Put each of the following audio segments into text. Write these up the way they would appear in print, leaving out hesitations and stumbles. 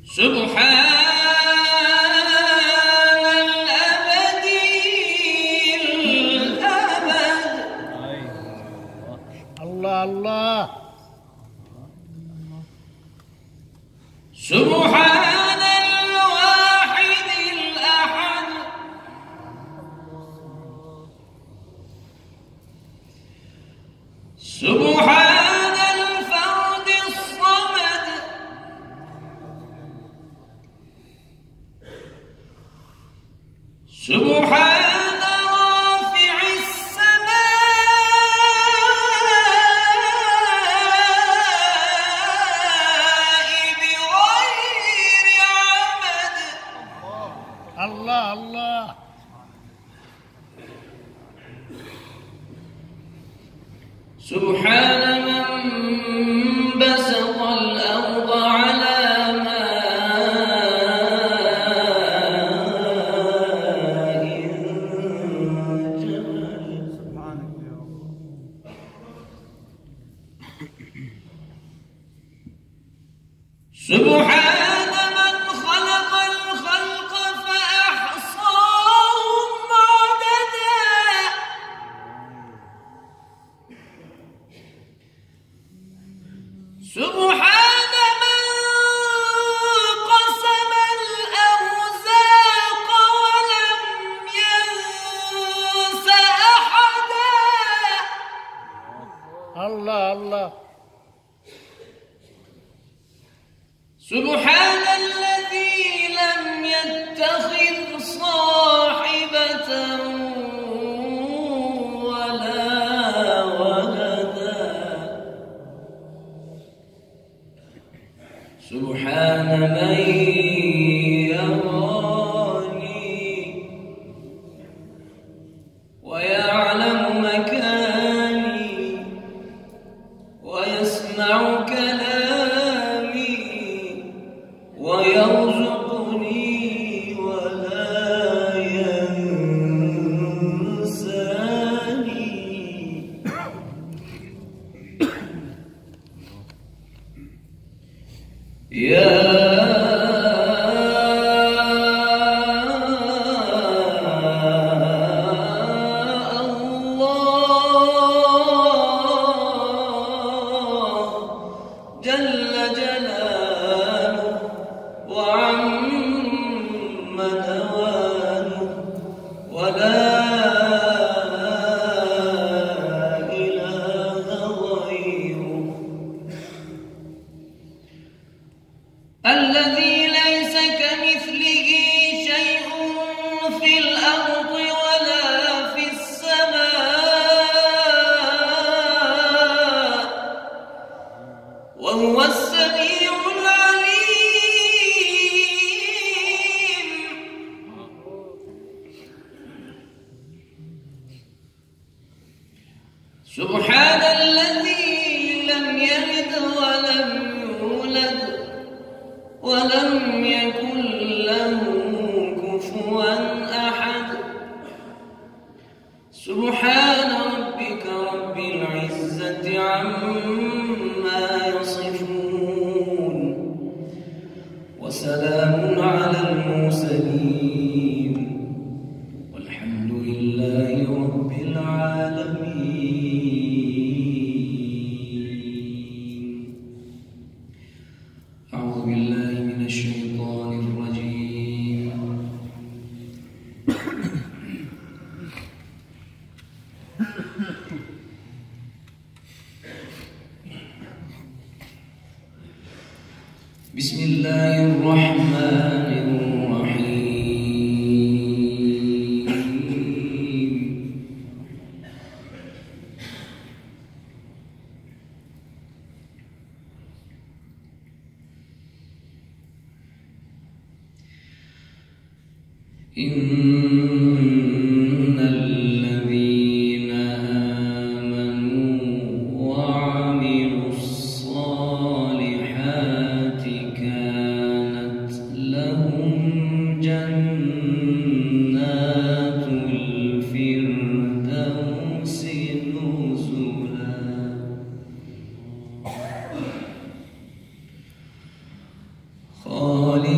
سبحان الأبدي الأبد. الله الله. سبحان الواحد الأحد. سبحان الفرد الصمد. سبحان رافع السماء بغير عمد. الله الله. سبحان من بسط الأرض على ماء جبل. سبحان من خلق الخلق فأحصاهم عددا. سبحان من قسم الأرزاق ولم ينس أحدا. الله الله. سبحان الذي لم يتخذ صاحبة ولا ولدا. سبحان من يراني ويعلم مكاني ويسمع كلامي ويرزقني ولا ينساني. يا الله جل جلاله وعم نواله ولا إله غيره. الذي ليس كمثله شيء في الأرض ولا في السماء وهو السميع العليم. سبحان الذي لم يلد ولم يولد ولم يكن له كفوا أحد. سبحان ربك رب العزة عما يصفون وسلام على المرسلين والحمد لله رب العالمين. أعوذ بالله من الشيطان الرجيم. بسم الله الرحمن الرحيم. إن الذين آمنوا وعملوا الصالحات كانت لهم جنات الفردوس نزلا. خالدين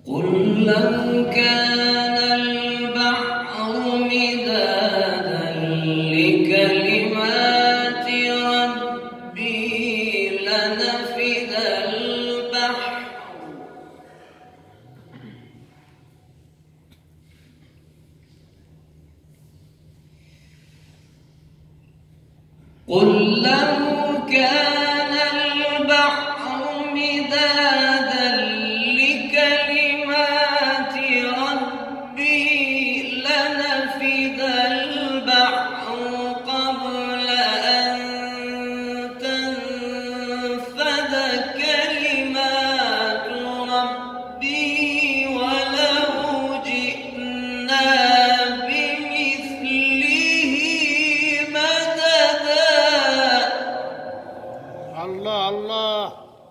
قل لو كان البحر مدادا لكلمات ربي لنفد البحر قل لو كان البحر مدادا لكلمات ربي لنفد البحر قبل أن تنفد كلمات ربي ولو جئنا بمثله مددا. الله الله.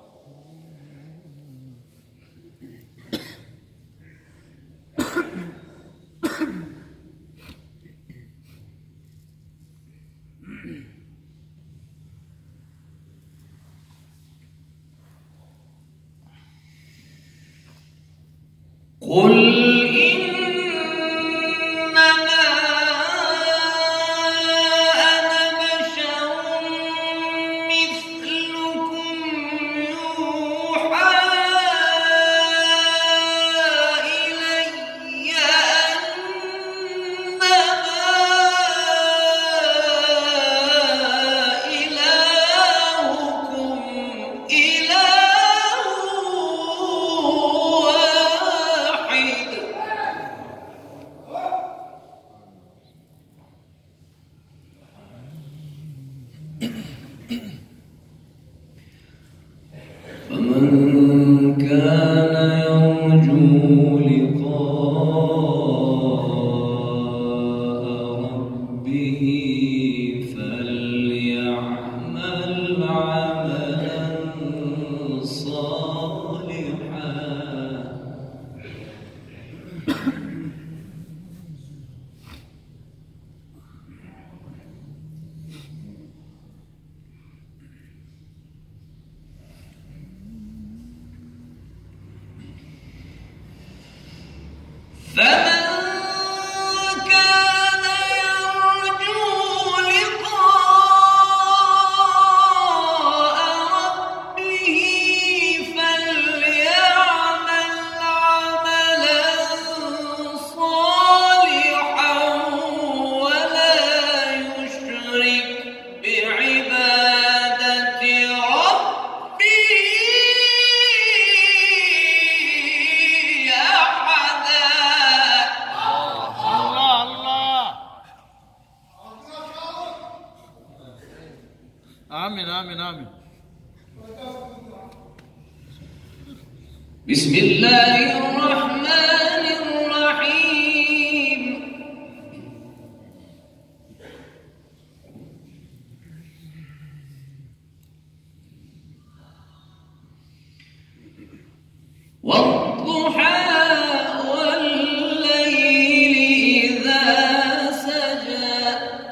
قل إنما أنا بشر مثلكم يوحى إلي أنما إلهكم إله واحد. فمن كان يرجو لقاء ربه فليعمل عملا صالحا فمن كان يرجو لقاء ربه فليعمل عملا صالحا ولا يشرك بعبادة ربه أحدا. الله الله. آمين آمين آمين. بسم الله الرحمن الرحيم. والضحى والليل إذا سجى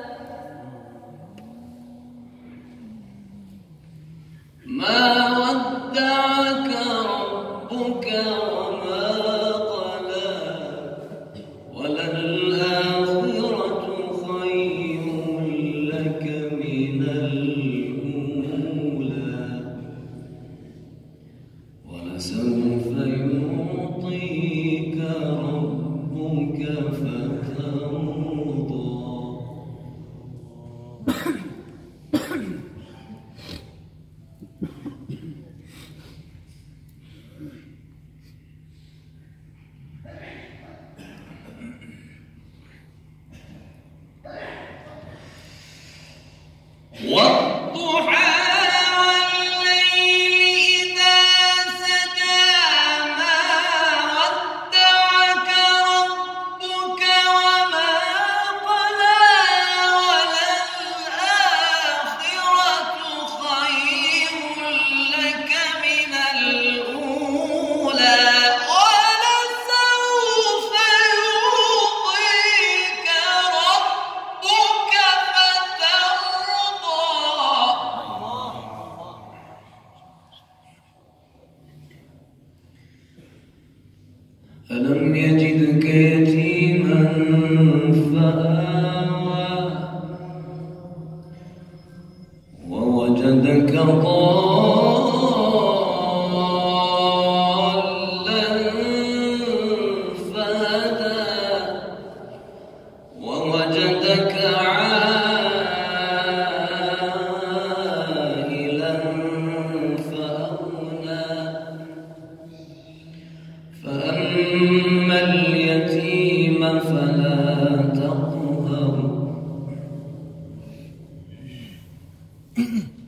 ما ودعك ربك وما قلى وللآخرة خير لك من الأولى ولسوف يعطيك ربك فترضى. والضحى والليل إذا سجى ما ودعك ربك وما قلى ألم يجدك يتيما فآوى ووجدك ضالا فهدى ووجدك عائلا فأغنى فأما اليتيم فلا تقهر